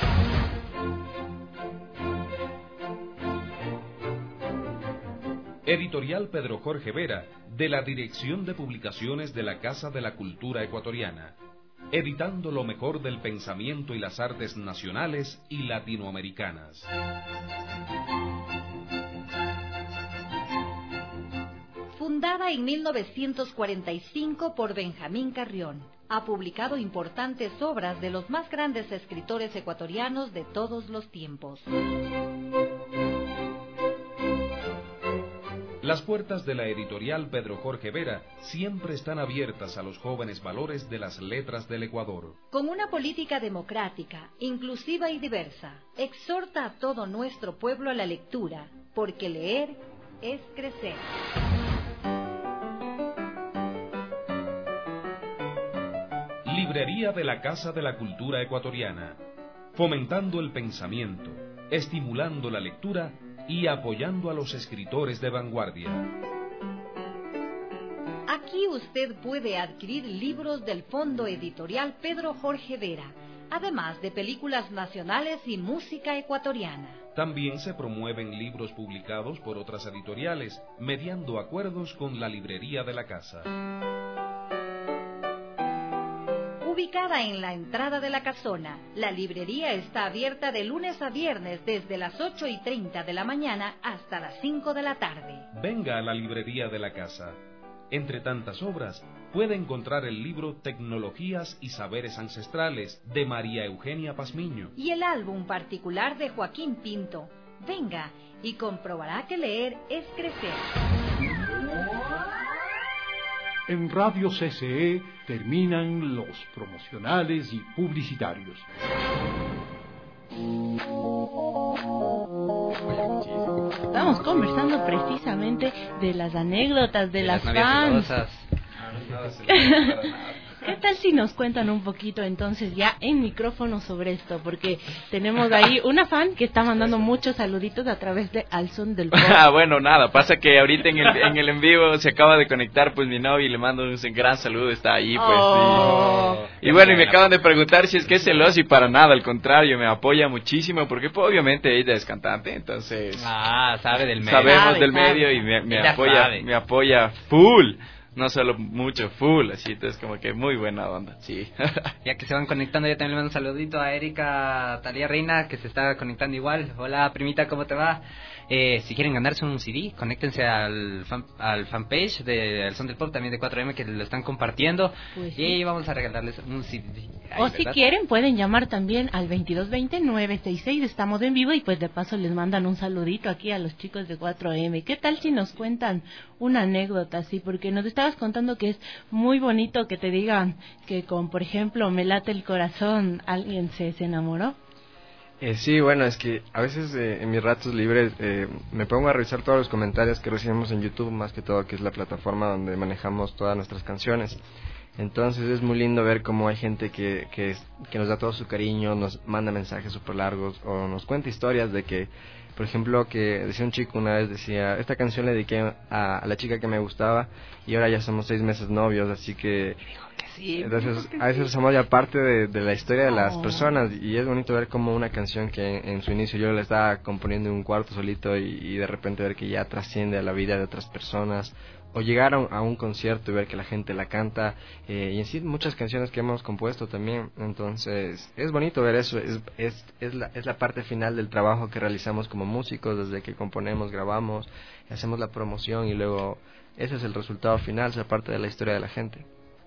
Editorial Pedro Jorge Vera, de la Dirección de Publicaciones de la Casa de la Cultura Ecuatoriana. Editando lo mejor del pensamiento y las artes nacionales y latinoamericanas. Fundada en 1945 por Benjamín Carrión, ha publicado importantes obras de los más grandes escritores ecuatorianos de todos los tiempos. Las puertas de la editorial Pedro Jorge Vera siempre están abiertas a los jóvenes valores de las letras del Ecuador. Con una política democrática, inclusiva y diversa, exhorta a todo nuestro pueblo a la lectura, porque leer es crecer. Librería de la Casa de la Cultura Ecuatoriana, fomentando el pensamiento, estimulando la lectura y apoyando a los escritores de vanguardia. Aquí usted puede adquirir libros del Fondo Editorial Pedro Jorge Vera, además de películas nacionales y música ecuatoriana. También se promueven libros publicados por otras editoriales, mediando acuerdos con la librería de la casa. Ubicada en la entrada de la casona, la librería está abierta de lunes a viernes desde las 8:30 de la mañana hasta las 5 de la tarde. Venga a la librería de la casa. Entre tantas obras, puede encontrar el libro Tecnologías y Saberes Ancestrales, de María Eugenia Pazmiño. Y el álbum particular de Joaquín Pinto. Venga y comprobará que leer es crecer. En Radio CCE terminan los promocionales y publicitarios. Estamos conversando precisamente de las anécdotas de las fans. ¿Qué tal si nos cuentan un poquito entonces ya en micrófono sobre esto? Porque tenemos ahí una fan que está mandando muchos saluditos a través de Al Son del Pop. Bueno, nada, pasa que ahorita en el en vivo se acaba de conectar pues mi novio y le mando un gran saludo, está ahí pues. Y bueno, y me acaban de preguntar si es que es celoso y para nada, al contrario, me apoya muchísimo porque pues, obviamente ella es cantante, entonces... sabe del medio. Sabemos del medio y me apoya full. no solo mucho, full, así, entonces como que muy buena onda, sí. Ya que se van conectando, yo también le mando un saludito a Erika Talía Reina, que se está conectando igual. Hola, primita, ¿cómo te va? Si quieren ganarse un CD, conéctense al fanpage de El Son del Pop, también de 4M, que lo están compartiendo, pues sí. Y vamos a regalarles un CD. O si quieren, pueden llamar también al 2220-966, estamos en vivo, y pues de paso les mandan un saludito aquí a los chicos de 4M. ¿Qué tal si nos cuentan una anécdota así? Porque nos estabas contando que es muy bonito que te digan que con, por ejemplo, Me late el corazón, alguien se enamoró. Sí, bueno, es que a veces en mis ratos libres me pongo a revisar todos los comentarios que recibimos en YouTube, más que todo, que es la plataforma donde manejamos todas nuestras canciones. Entonces es muy lindo ver cómo hay gente que nos da todo su cariño, nos manda mensajes súper largos o nos cuenta historias de que, por ejemplo, que decía un chico una vez, decía, esta canción le dediqué a la chica que me gustaba y ahora ya somos 6 meses novios, así que... Sí, entonces a veces somos ya parte de la historia de las personas, y es bonito ver como una canción que en su inicio yo la estaba componiendo en un cuarto solito y de repente ver que ya trasciende a la vida de otras personas, o llegar a un concierto y ver que la gente la canta, y en sí muchas canciones que hemos compuesto también. Entonces es bonito ver eso, es la parte final del trabajo que realizamos como músicos, desde que componemos, grabamos, hacemos la promoción y luego ese es el resultado final, esa parte de la historia de la gente.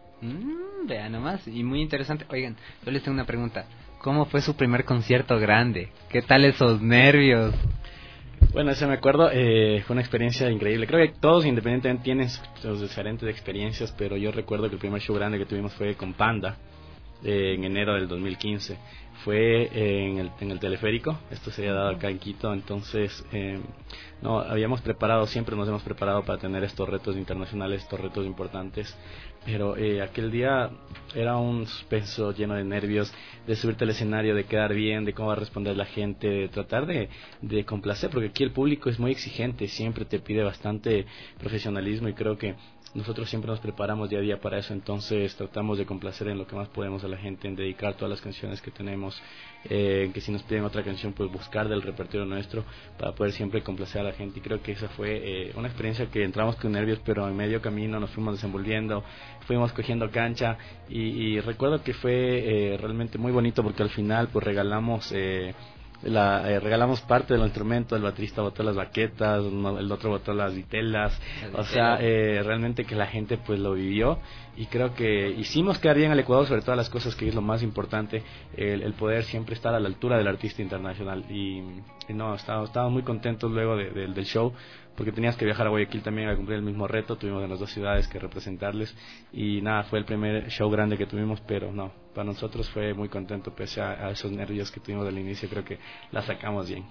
Vea nomás, y muy interesante. Oigan, yo les tengo una pregunta. ¿Cómo fue su primer concierto grande? ¿Qué tal esos nervios? Bueno, ese me acuerdo, fue una experiencia increíble. Creo que todos independientemente tienen sus diferentes experiencias, pero yo recuerdo que el primer show grande que tuvimos fue con Panda, en enero del 2015. Fue en el teleférico, esto se había dado acá en Quito, entonces no habíamos preparado, siempre nos hemos preparado para tener estos retos internacionales, estos retos importantes, pero aquel día era un suspenso lleno de nervios, de subirte al escenario, de quedar bien, de cómo va a responder la gente, de tratar de complacer, porque aquí el público es muy exigente, siempre te pide bastante profesionalismo, y creo que nosotros siempre nos preparamos día a día para eso, entonces tratamos de complacer en lo que más podemos a la gente, en dedicar todas las canciones que tenemos, que si nos piden otra canción, pues buscar del repertorio nuestro para poder siempre complacer a la gente, y creo que esa fue una experiencia que entramos con nervios, pero en medio camino nos fuimos desenvolviendo, fuimos cogiendo cancha, y recuerdo que fue realmente muy bonito, porque al final pues regalamos parte del instrumento, el baterista botó las baquetas, el otro botó las vitelas, o sea, realmente que la gente pues lo vivió, y creo que hicimos quedar bien al Ecuador sobre todas las cosas, que es lo más importante, el poder siempre estar a la altura del artista internacional, y no, estábamos muy contentos luego del show, porque tenías que viajar a Guayaquil también a cumplir el mismo reto, tuvimos en las dos ciudades que representarles, y nada, fue el primer show grande que tuvimos, pero no, para nosotros fue muy contento, pese a esos nervios que tuvimos al inicio, creo que la sacamos bien.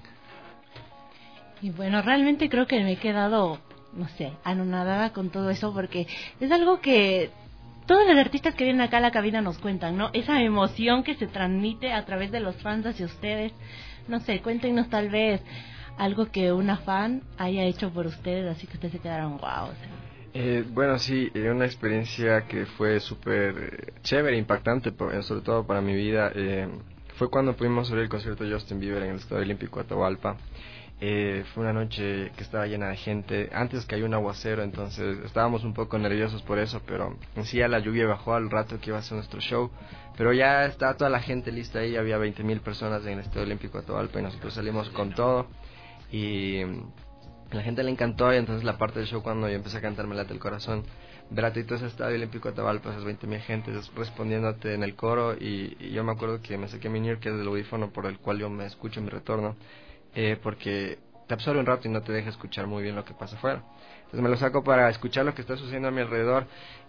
Y bueno, realmente creo que me he quedado, no sé, anonadada con todo eso, porque es algo que todos los artistas que vienen acá a la cabina nos cuentan, ¿no? Esa emoción que se transmite a través de los fans hacia ustedes. No sé, cuéntenos tal vez algo que una fan haya hecho por ustedes, así que ustedes se quedaron wow. O sea. Bueno, sí, una experiencia que fue súper chévere, impactante, sobre todo para mi vida, fue cuando pudimos ver el concierto de Justin Bieber en el Estadio Olímpico de Atahualpa. Fue una noche que estaba llena de gente, antes cayó un aguacero, entonces estábamos un poco nerviosos por eso, pero en sí ya la lluvia bajó al rato que iba a ser nuestro show, pero ya estaba toda la gente lista ahí, había 20,000 personas en el Estadio Olímpico de Atahualpa, y nosotros salimos con todo, y a la gente le encantó, y entonces la parte del show cuando yo empecé a cantar Me late el corazón, ver a todo ese Estadio Olímpico de Atahualpa, esas 20,000 gentes respondiéndote en el coro, y yo me acuerdo que me saqué mi New York, que es el audífono por el cual yo me escucho en mi retorno, porque te absorbe un rato y no te deja escuchar muy bien lo que pasa afuera. Entonces me lo saco para escuchar lo que está sucediendo a mi alrededor,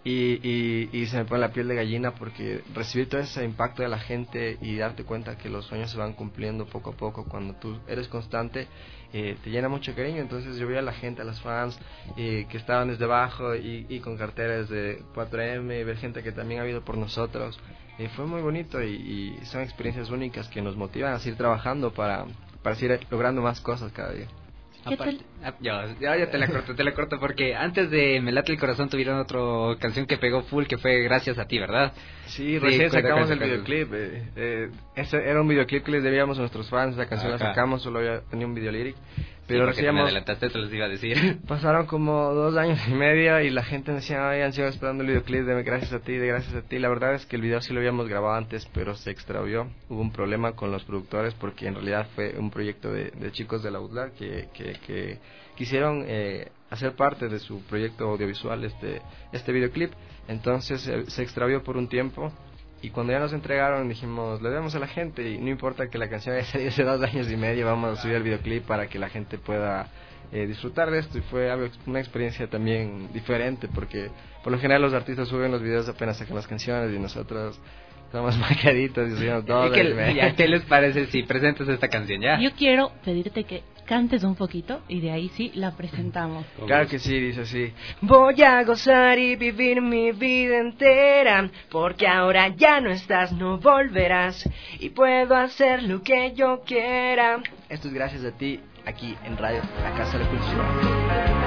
y se me pone la piel de gallina, porque recibir todo ese impacto de la gente y darte cuenta que los sueños se van cumpliendo poco a poco cuando tú eres constante, te llena mucho cariño. Entonces yo vi a la gente, a los fans que estaban desde abajo y con carteras de 4M, y ver gente que también ha habido por nosotros, fue muy bonito, y son experiencias únicas que nos motivan a seguir trabajando para seguir logrando más cosas cada día. Aparte, ya te la corto porque antes de Me late el corazón tuvieron otra canción que pegó full, que fue Gracias a ti, ¿verdad? Sí, recién sacamos el videoclip. Ese era un videoclip que les debíamos a nuestros fans. La canción la sacamos, solo tenía un video lyric. Pero sí, me adelantaste, te los iba a decir. Pasaron como 2 años y medio y la gente me decía, ay, han sido esperando el videoclip de gracias a ti. La verdad es que el video sí lo habíamos grabado antes, pero se extravió. Hubo un problema con los productores porque en realidad fue un proyecto de chicos de la UDLA que quisieron hacer parte de su proyecto audiovisual este videoclip. Entonces se extravió por un tiempo. Y cuando ya nos entregaron dijimos, le debemos a la gente y no importa que la canción haya salido hace 2 años y medio, vamos a subir el videoclip para que la gente pueda disfrutar de esto. Y fue una experiencia también diferente porque por lo general los artistas suben los videos apenas sacan las canciones y nosotros somos maqueditos y subimos todo. ¿Qué les parece si presentas esta canción ya? Yo quiero pedirte que cantes un poquito y de ahí sí la presentamos. Claro que sí, dice así. Voy a gozar y vivir mi vida entera, porque ahora ya no estás, no volverás, y puedo hacer lo que yo quiera. Esto es gracias a ti, aquí en Radio La Casa de la Cultura.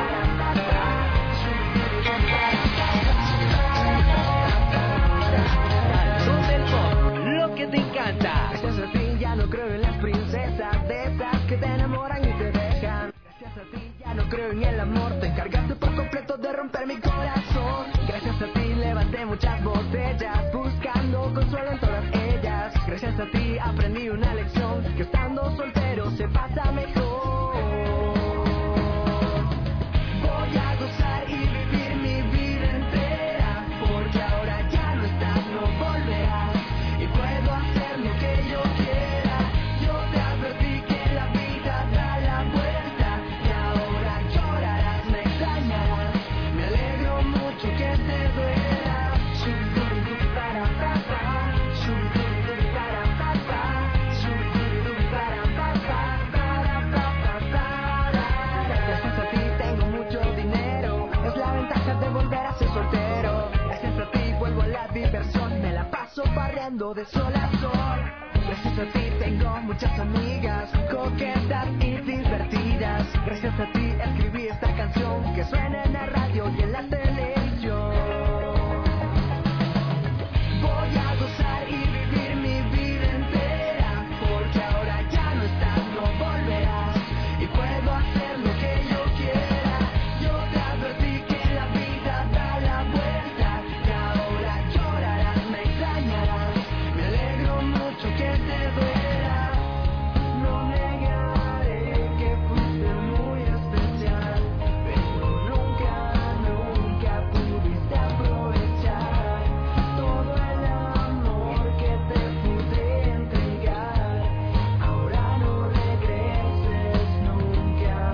Que te encanta. Gracias a ti ya no creo en las princesas de esas que te enamoran y te dejan. Gracias a ti ya no creo en el amor. Te encargaste por completo de romper mi corazón. Gracias a ti levanté muchas botellas buscando consuelo en todas ellas. Gracias a ti aprendí una lección, que estando soltero se pasa mejor. Voy a gozar y vivir mi vida entera, porque ahora ya no estás, no volverás. Puedo hacer lo que yo quiera. Yo te advertí que la vida da la vuelta y ahora llorarás, me extrañarás. Me alegro mucho que te duela. Para papá, para papá, gracias a ti tengo mucho dinero. Es la ventaja de volver a ser soltero. Gracias a ti vuelvo a la diversión. Me la paso parreando de sol a sol. Gracias a ti tengo muchas amigas coquetas y divertidas. Gracias a ti escribí esta canción que suena en la radio y en la televisión. Voy a gozar y vivir mi vida entera, porque ahora ya no estás, no volverás, y puedo hacer lo que yo quiera. Yo te advertí que la vida da la vuelta y ahora llorarás, me extrañarás. Me alegro mucho que te duela. No negaré que fuiste muy especial, pero nunca pudiste aprovechar todo el amor que te pude entregar. Ahora no regreses nunca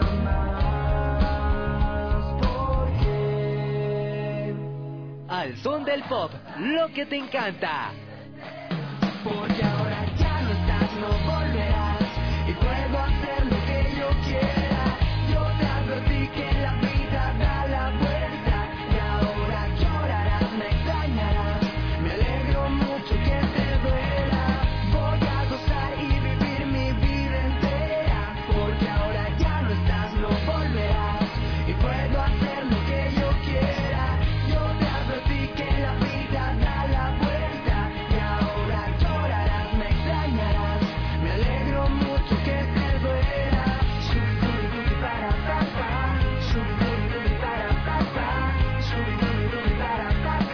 más, porque Al son del pop, lo que te encanta. Porque ahora ya no estás, no volverás, y puedo hacer lo que yo quiera. Yo te advertí que la vida da la vuelta y ahora llorarás, me extrañarás. Me alegro mucho que te duela. Voy a gozar y vivir mi vida entera, porque ahora ya no estás, no volverás, y puedo hacer lo que yo quiera. Yo te advertí que la vida da la vuelta y ahora llorarás, me extrañarás. Me alegro mucho que te duela. Para papá, para papá, para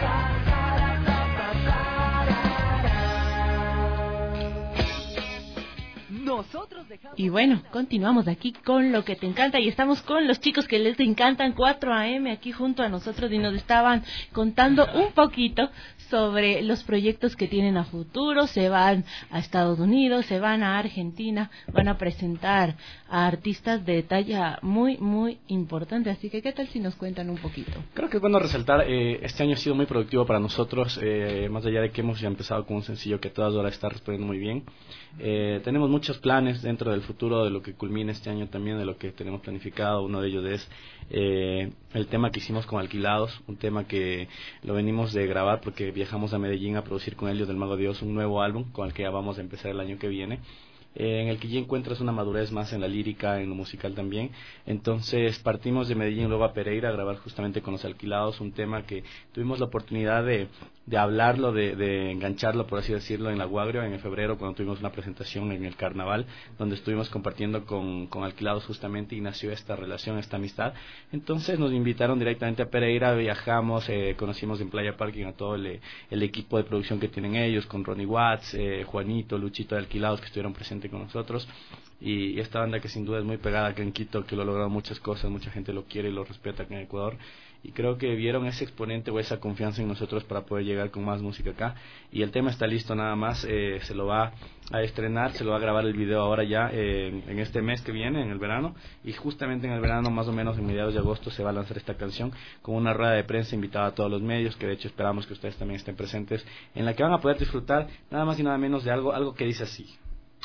Nosotros dejamos... Y bueno, continuamos aquí con lo que te encanta y estamos con los chicos que les encantan 4 AM aquí junto a nosotros y nos estaban contando un poquito sobre los proyectos que tienen a futuro. Se van a Estados Unidos, se van a Argentina, van a presentar a artistas de talla muy, muy importante. Así que, ¿qué tal si nos cuentan un poquito? Creo que es bueno resaltar, este año ha sido muy productivo para nosotros, más allá de que hemos ya empezado con un sencillo que a todas horas está respondiendo muy bien. Tenemos muchos planes dentro del futuro de lo que culmina este año también, de lo que tenemos planificado. Uno de ellos es el tema que hicimos con Alquilados, un tema que lo venimos de grabar porque viajamos a Medellín a producir con ellos del Mago Dios un nuevo álbum con el que ya vamos a empezar el año que viene. En el que ya encuentras una madurez más en la lírica, en lo musical también. Entonces partimos de Medellín luego a Pereira a grabar justamente con Los Alquilados, un tema que tuvimos la oportunidad de hablarlo, de engancharlo, por así decirlo, en la Guagrio en febrero, cuando tuvimos una presentación en el Carnaval, donde estuvimos compartiendo con Alquilados justamente, y nació esta relación, esta amistad. Entonces nos invitaron directamente a Pereira, viajamos, conocimos en Playa Parking a todo el equipo de producción que tienen ellos, con Ronnie Watts, Juanito, Luchito de Alquilados, que estuvieron presentes con nosotros, y esta banda que sin duda es muy pegada acá en Quito, que lo ha logrado muchas cosas, mucha gente lo quiere y lo respeta acá en Ecuador, y creo que vieron ese exponente o esa confianza en nosotros para poder llegar con más música acá, y el tema está listo nada más, se lo va a estrenar, se lo va a grabar el video ahora ya en este mes que viene, en el verano, y justamente en el verano, más o menos en mediados de agosto, se va a lanzar esta canción con una rueda de prensa invitada a todos los medios, que de hecho esperamos que ustedes también estén presentes, en la que van a poder disfrutar nada más y nada menos de algo que dice así.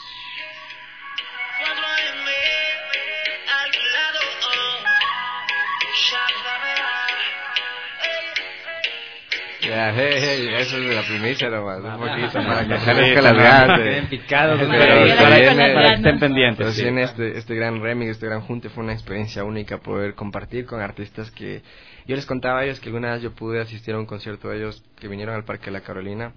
Eso es de la primicia nomás, un poquito para que se las ganas. Queden picados, para que estén pendientes. Sí. Este gran remix, este gran junte fue una experiencia única, poder compartir con artistas que yo les contaba a ellos que alguna vez yo pude asistir a un concierto de ellos que vinieron al Parque de la Carolina,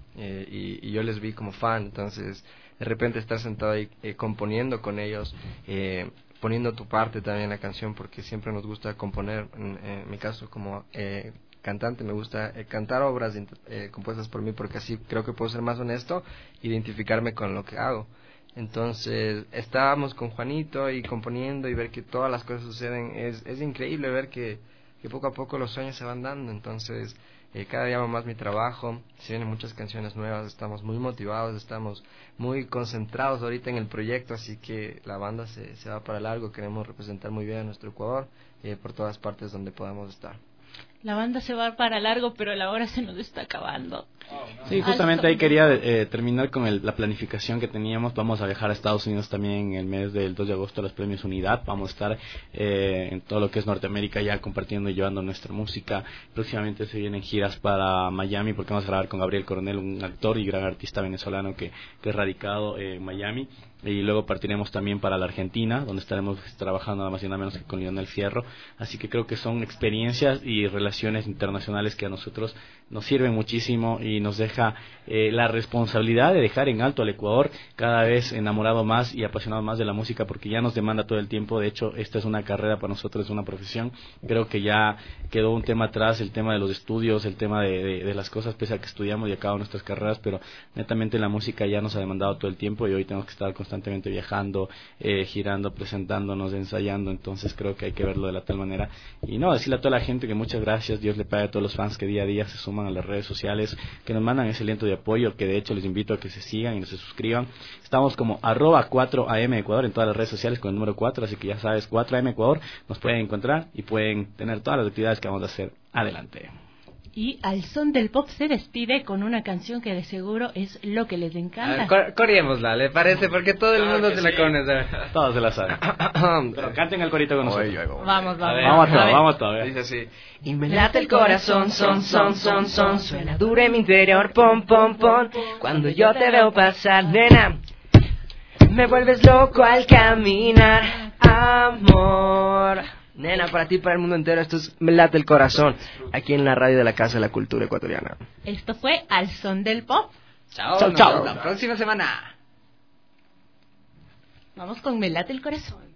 y yo les vi como fan. Entonces de repente estar sentado ahí componiendo con ellos, poniendo tu parte también en la canción, porque siempre nos gusta componer, en mi caso como cantante me gusta cantar obras compuestas por mí, porque así creo que puedo ser más honesto, identificarme con lo que hago. Entonces estábamos con Juanito y componiendo, y ver que todas las cosas suceden, es increíble ver que poco a poco los sueños se van dando. Entonces cada día amo más mi trabajo, se vienen muchas canciones nuevas, estamos muy motivados, estamos muy concentrados ahorita en el proyecto, así que la banda se va para largo. Queremos representar muy bien a nuestro Ecuador, por todas partes donde podamos estar. La banda se va para largo, pero la hora se nos está acabando. Sí, justamente ahí quería terminar con la planificación que teníamos. Vamos a viajar a Estados Unidos también en el mes del 2 de agosto a los premios Unidad. Vamos a estar en todo lo que es Norteamérica ya compartiendo y llevando nuestra música. Próximamente se vienen giras para Miami, porque vamos a grabar con Gabriel Coronel, un actor y gran artista venezolano que es radicado en Miami. Y luego partiremos también para la Argentina, donde estaremos trabajando nada más y nada menos que con Lionel Fierro. Así que creo que son experiencias y relaciones internacionales que a nosotros nos sirven muchísimo, y nos deja la responsabilidad de dejar en alto al Ecuador, cada vez enamorado más y apasionado más de la música, porque ya nos demanda todo el tiempo. De hecho, esta es una carrera para nosotros, es una profesión. Creo que ya quedó un tema atrás, el tema de los estudios, el tema de las cosas, pese a que estudiamos y acabamos nuestras carreras, pero netamente la música ya nos ha demandado todo el tiempo, y hoy tenemos que estar constantemente viajando, girando, presentándonos, ensayando. Entonces creo que hay que verlo de la tal manera, y no, decirle a toda la gente que muchas gracias, Dios le pague a todos los fans que día a día se suman a las redes sociales, que nos mandan ese aliento de apoyo, que de hecho les invito a que se sigan y se suscriban. Estamos como @4am Ecuador en todas las redes sociales con el número 4, así que ya sabes, 4am Ecuador, nos pueden encontrar y pueden tener todas las actividades que vamos a hacer adelante. Y Al Son del Pop se despide con una canción que de seguro es lo que les encanta. Corriémosla, ¿le parece? Porque todo el mundo se la conoce. Todos se la saben. Pero canten el corito con nosotros. Vamos. Vamos a ver. Dice así. Y me late el corazón, son, suena duro en mi interior, pom, pom, pom. Cuando yo te veo pasar, nena, me vuelves loco al caminar, amor. Nena, para ti, para el mundo entero, esto es Me late el corazón, aquí en la radio de la Casa de la Cultura Ecuatoriana. Esto fue Al Son del Pop. Chao. La próxima semana. Vamos con Me late el corazón.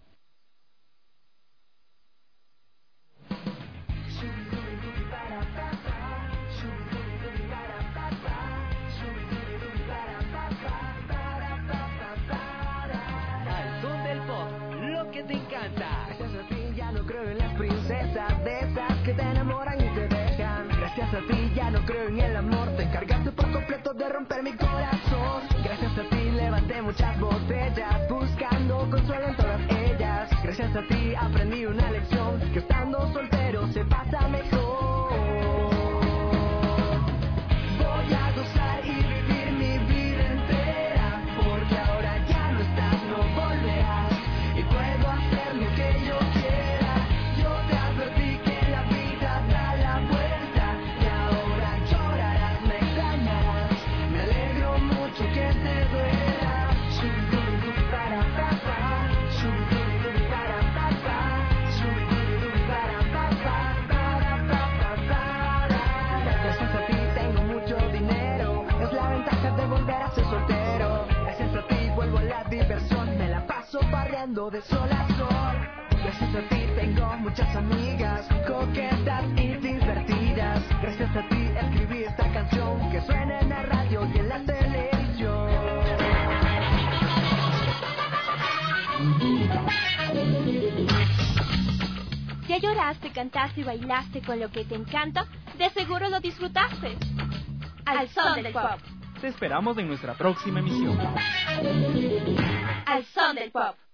Al son del pop, lo que te encanta. No creo en las princesas de esas que te enamoran y te dejan. Gracias a ti ya no creo en el amor. Te encargaste por completo de romper mi corazón. Gracias a ti levanté muchas botellas, buscando consuelo en todas ellas. Gracias a ti aprendí una lección, que estando soltero se pasa mejor. Voy a gozar y vivir mi vida entera, porque ahora ya no estás, no volverás, y puedo hacer lo que yo quiera. viviendo de sol a sol. Gracias a ti tengo muchas amigas, coquetas y divertidas. Gracias a ti escribí esta canción que suena en la radio y en la televisión. Ya lloraste, cantaste y bailaste con lo que te encanta, de seguro lo disfrutaste. Al son del pop. Te esperamos en nuestra próxima emisión. Al son del pop.